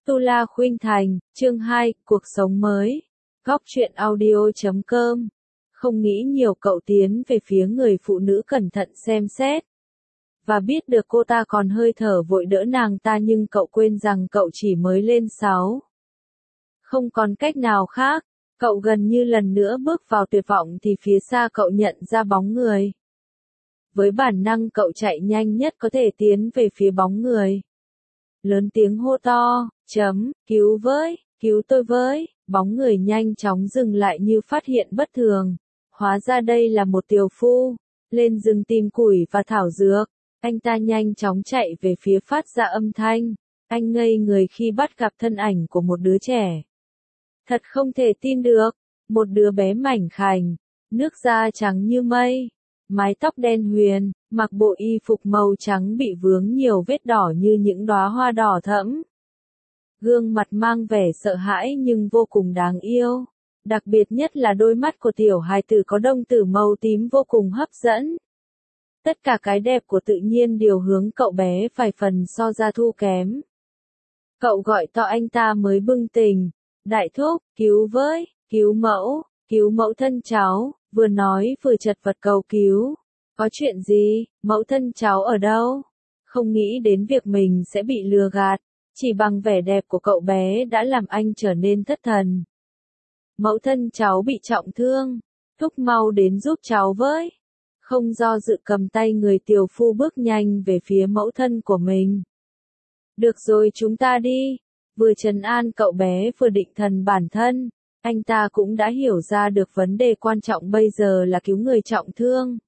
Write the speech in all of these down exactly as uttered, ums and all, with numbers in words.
Tu La Khuynh Thành, chương hai, cuộc sống mới. Góc truyện audio chấm com. Không nghĩ nhiều cậu tiến về phía người phụ nữ cẩn thận xem xét. Và biết được cô ta còn hơi thở vội đỡ nàng ta nhưng cậu quên rằng cậu chỉ mới lên sáu. Không còn cách nào khác, cậu gần như lần nữa bước vào tuyệt vọng thì phía xa cậu nhận ra bóng người. Với bản năng cậu chạy nhanh nhất có thể tiến về phía bóng người. Lớn tiếng hô to, chấm, cứu với, cứu tôi với, bóng người nhanh chóng dừng lại như phát hiện bất thường. Hóa ra đây là một tiều phu, lên rừng tìm củi và thảo dược, anh ta nhanh chóng chạy về phía phát ra âm thanh, anh ngây người khi bắt gặp thân ảnh của một đứa trẻ. Thật không thể tin được, một đứa bé mảnh khảnh, nước da trắng như mây, mái tóc đen huyền, mặc bộ y phục màu trắng bị vướng nhiều vết đỏ như những đóa hoa đỏ thẫm. Gương mặt mang vẻ sợ hãi nhưng vô cùng đáng yêu. Đặc biệt nhất là đôi mắt của tiểu hài tử có đồng tử màu tím vô cùng hấp dẫn. Tất cả cái đẹp của tự nhiên đều hướng cậu bé vài phần so ra thu kém. Cậu gọi to anh ta mới bừng tỉnh. Đại thúc, cứu với, cứu mẫu, cứu mẫu thân cháu, vừa nói vừa chật vật cầu cứu. Có chuyện gì, mẫu thân cháu ở đâu? Không nghĩ đến việc mình sẽ bị lừa gạt, chỉ bằng vẻ đẹp của cậu bé đã làm anh trở nên thất thần. Mẫu thân cháu bị trọng thương, thúc mau đến giúp cháu với. Không do dự cầm tay người tiều phu bước nhanh về phía mẫu thân của mình. Được rồi chúng ta đi, vừa trấn an cậu bé vừa định thần bản thân, anh ta cũng đã hiểu ra được vấn đề quan trọng bây giờ là cứu người trọng thương.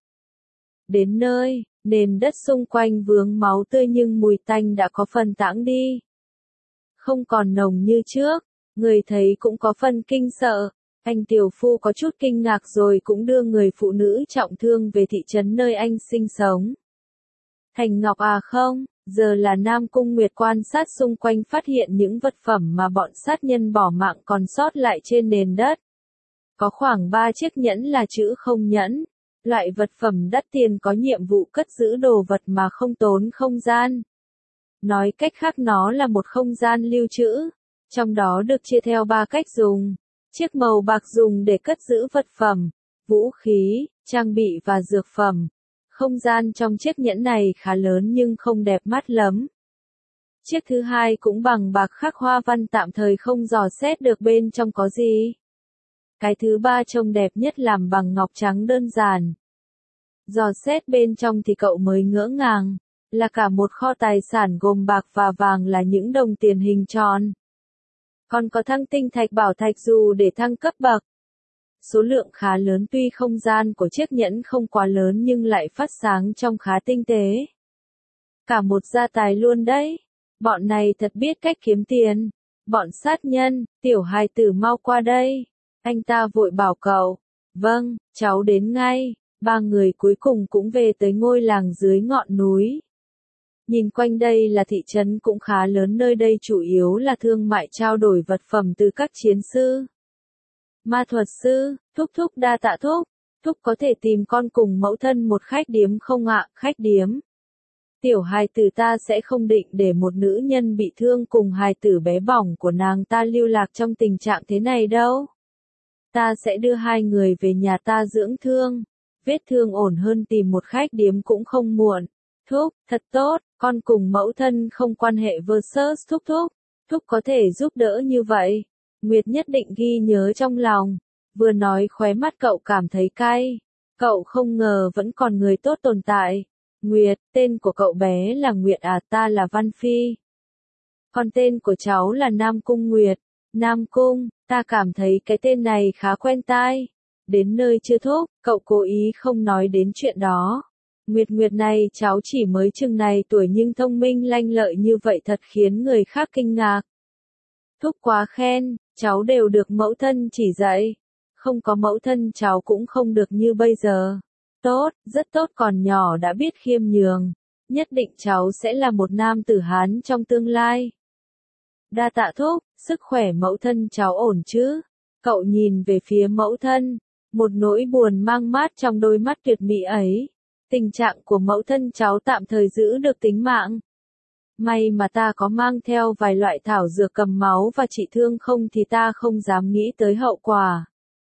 Đến nơi, nền đất xung quanh vướng máu tươi nhưng mùi tanh đã có phần tãng đi. Không còn nồng như trước, người thấy cũng có phần kinh sợ, anh tiều phu có chút kinh ngạc rồi cũng đưa người phụ nữ trọng thương về thị trấn nơi anh sinh sống. Thành Ngọc à không, giờ là Nam Cung Nguyệt quan sát xung quanh phát hiện những vật phẩm mà bọn sát nhân bỏ mạng còn sót lại trên nền đất. Có khoảng ba chiếc nhẫn là chữ không nhẫn. Loại vật phẩm đắt tiền có nhiệm vụ cất giữ đồ vật mà không tốn không gian. Nói cách khác nó là một không gian lưu trữ, trong đó được chia theo ba cách dùng. Chiếc màu bạc dùng để cất giữ vật phẩm, vũ khí, trang bị và dược phẩm. Không gian trong chiếc nhẫn này khá lớn nhưng không đẹp mắt lắm. Chiếc thứ hai cũng bằng bạc khắc hoa văn tạm thời không dò xét được bên trong có gì. Cái thứ ba trông đẹp nhất làm bằng ngọc trắng đơn giản. Dò xét bên trong thì cậu mới ngỡ ngàng, là cả một kho tài sản gồm bạc và vàng là những đồng tiền hình tròn. Còn có thăng tinh thạch bảo thạch dù để thăng cấp bậc. Số lượng khá lớn tuy không gian của chiếc nhẫn không quá lớn nhưng lại phát sáng trông khá tinh tế. Cả một gia tài luôn đấy. Bọn này thật biết cách kiếm tiền. Bọn sát nhân, tiểu hài tử mau qua đây. Anh ta vội bảo cậu. Vâng, cháu đến ngay. Ba người cuối cùng cũng về tới ngôi làng dưới ngọn núi. Nhìn quanh đây là thị trấn cũng khá lớn, nơi đây chủ yếu là thương mại trao đổi vật phẩm từ các chiến sư. Ma thuật sư, thúc thúc đa tạ thúc, thúc có thể tìm con cùng mẫu thân một khách điếm không ạ, khách điếm. Tiểu hài tử ta sẽ không định để một nữ nhân bị thương cùng hài tử bé bỏng của nàng ta lưu lạc trong tình trạng thế này đâu. Ta sẽ đưa hai người về nhà ta dưỡng thương. Vết thương ổn hơn tìm một khách điếm cũng không muộn. Thúc, thật tốt, con cùng mẫu thân không quan hệ versus thúc thúc. Thúc có thể giúp đỡ như vậy. Nguyệt nhất định ghi nhớ trong lòng. Vừa nói khóe mắt cậu cảm thấy cay. Cậu không ngờ vẫn còn người tốt tồn tại. Nguyệt, tên của cậu bé là Nguyệt à, ta là Văn Phi. Còn tên của cháu là Nam Cung Nguyệt. Nam Cung, ta cảm thấy cái tên này khá quen tai. Đến nơi chưa thúc, cậu cố ý không nói đến chuyện đó. Nguyệt Nguyệt này cháu chỉ mới chừng này tuổi nhưng thông minh lanh lợi như vậy thật khiến người khác kinh ngạc. Thúc quá khen, cháu đều được mẫu thân chỉ dạy. Không có mẫu thân cháu cũng không được như bây giờ. Tốt, rất tốt, còn nhỏ đã biết khiêm nhường. Nhất định cháu sẽ là một nam tử Hán trong tương lai. Đa tạ thúc, sức khỏe mẫu thân cháu ổn chứ? Cậu nhìn về phía mẫu thân. Một nỗi buồn mang mát trong đôi mắt tuyệt mỹ ấy. Tình trạng của mẫu thân cháu tạm thời giữ được tính mạng. May mà ta có mang theo vài loại thảo dược cầm máu và trị thương, không thì ta không dám nghĩ tới hậu quả.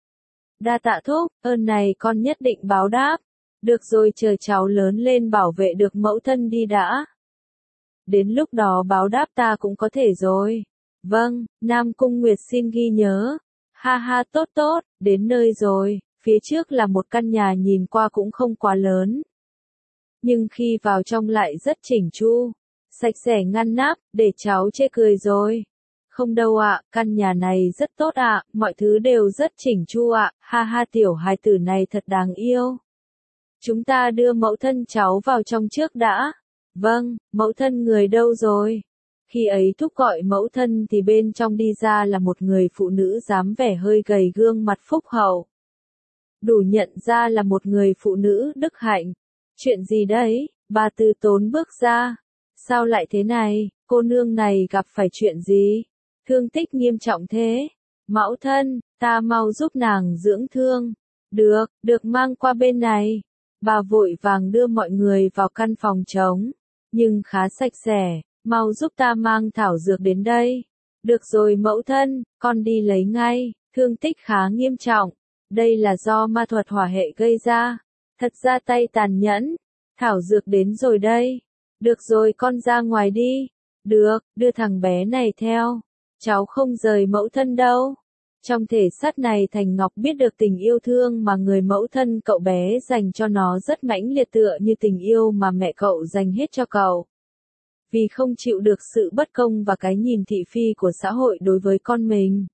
Đa tạ thúc, ơn này con nhất định báo đáp. Được rồi, chờ cháu lớn lên bảo vệ được mẫu thân đi đã. Đến lúc đó báo đáp ta cũng có thể rồi. Vâng, Nam Cung Nguyệt xin ghi nhớ. Ha ha, tốt tốt, đến nơi rồi. Phía trước là một căn nhà nhìn qua cũng không quá lớn. Nhưng khi vào trong lại rất chỉnh chu, sạch sẽ ngăn nắp, để cháu chê cười rồi. Không đâu ạ, căn nhà này rất tốt ạ, mọi thứ đều rất chỉnh chu ạ, ha ha, tiểu hài tử này thật đáng yêu. Chúng ta đưa mẫu thân cháu vào trong trước đã. Vâng, mẫu thân người đâu rồi? Khi ấy thúc gọi mẫu thân thì bên trong đi ra là một người phụ nữ dám vẻ hơi gầy, gương mặt phúc hậu. Đủ nhận ra là một người phụ nữ đức hạnh. Chuyện gì đấy? Bà từ tốn bước ra. Sao lại thế này? Cô nương này gặp phải chuyện gì? Thương tích nghiêm trọng thế? Mẫu thân, ta mau giúp nàng dưỡng thương. Được, được, mang qua bên này. Bà vội vàng đưa mọi người vào căn phòng trống, nhưng khá sạch sẽ. Mau giúp ta mang thảo dược đến đây. Được rồi mẫu thân, con đi lấy ngay. Thương tích khá nghiêm trọng. Đây là do ma thuật hỏa hệ gây ra. Thật ra tay tàn nhẫn. Thảo dược đến rồi đây. Được rồi, con ra ngoài đi. Được, đưa thằng bé này theo. Cháu không rời mẫu thân đâu. Trong thể xác này Thành Ngọc biết được tình yêu thương mà người mẫu thân cậu bé dành cho nó rất mãnh liệt, tựa như tình yêu mà mẹ cậu dành hết cho cậu. Vì không chịu được sự bất công và cái nhìn thị phi của xã hội đối với con mình,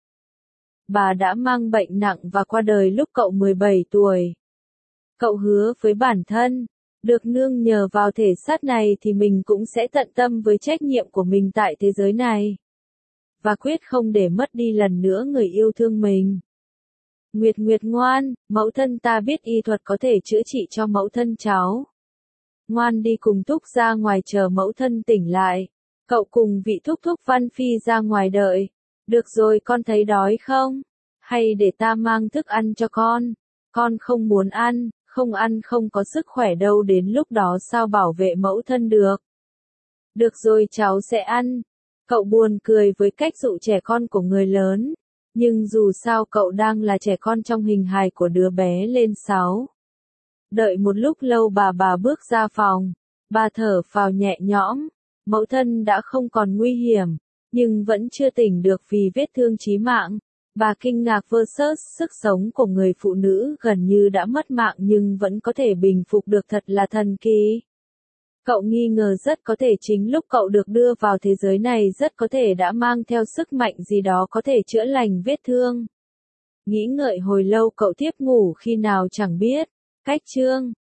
bà đã mang bệnh nặng và qua đời lúc cậu mười bảy tuổi. Cậu hứa với bản thân, được nương nhờ vào thể xác này thì mình cũng sẽ tận tâm với trách nhiệm của mình tại thế giới này. Và quyết không để mất đi lần nữa người yêu thương mình. Nguyệt Nguyệt ngoan, mẫu thân ta biết y thuật có thể chữa trị cho mẫu thân cháu. Ngoan đi cùng thúc ra ngoài chờ mẫu thân tỉnh lại. Cậu cùng vị thúc thúc Văn Phi ra ngoài đợi. Được rồi, con thấy đói không? Hay để ta mang thức ăn cho con? Con không muốn ăn, không ăn không có sức khỏe đâu, đến lúc đó sao bảo vệ mẫu thân được? Được rồi, cháu sẽ ăn. Cậu buồn cười với cách dụ trẻ con của người lớn. Nhưng dù sao cậu đang là trẻ con trong hình hài của đứa bé lên sáu. Đợi một lúc lâu bà bà bước ra phòng. Bà thở phào nhẹ nhõm. Mẫu thân đã không còn nguy hiểm, nhưng vẫn chưa tỉnh được vì vết thương chí mạng. Bà kinh ngạc versus sức sống của người phụ nữ gần như đã mất mạng nhưng vẫn có thể bình phục được, thật là thần kỳ. Cậu nghi ngờ rất có thể chính lúc cậu được đưa vào thế giới này rất có thể đã mang theo sức mạnh gì đó có thể chữa lành vết thương. Nghĩ ngợi hồi lâu cậu thiếp ngủ khi nào chẳng biết. Cách chương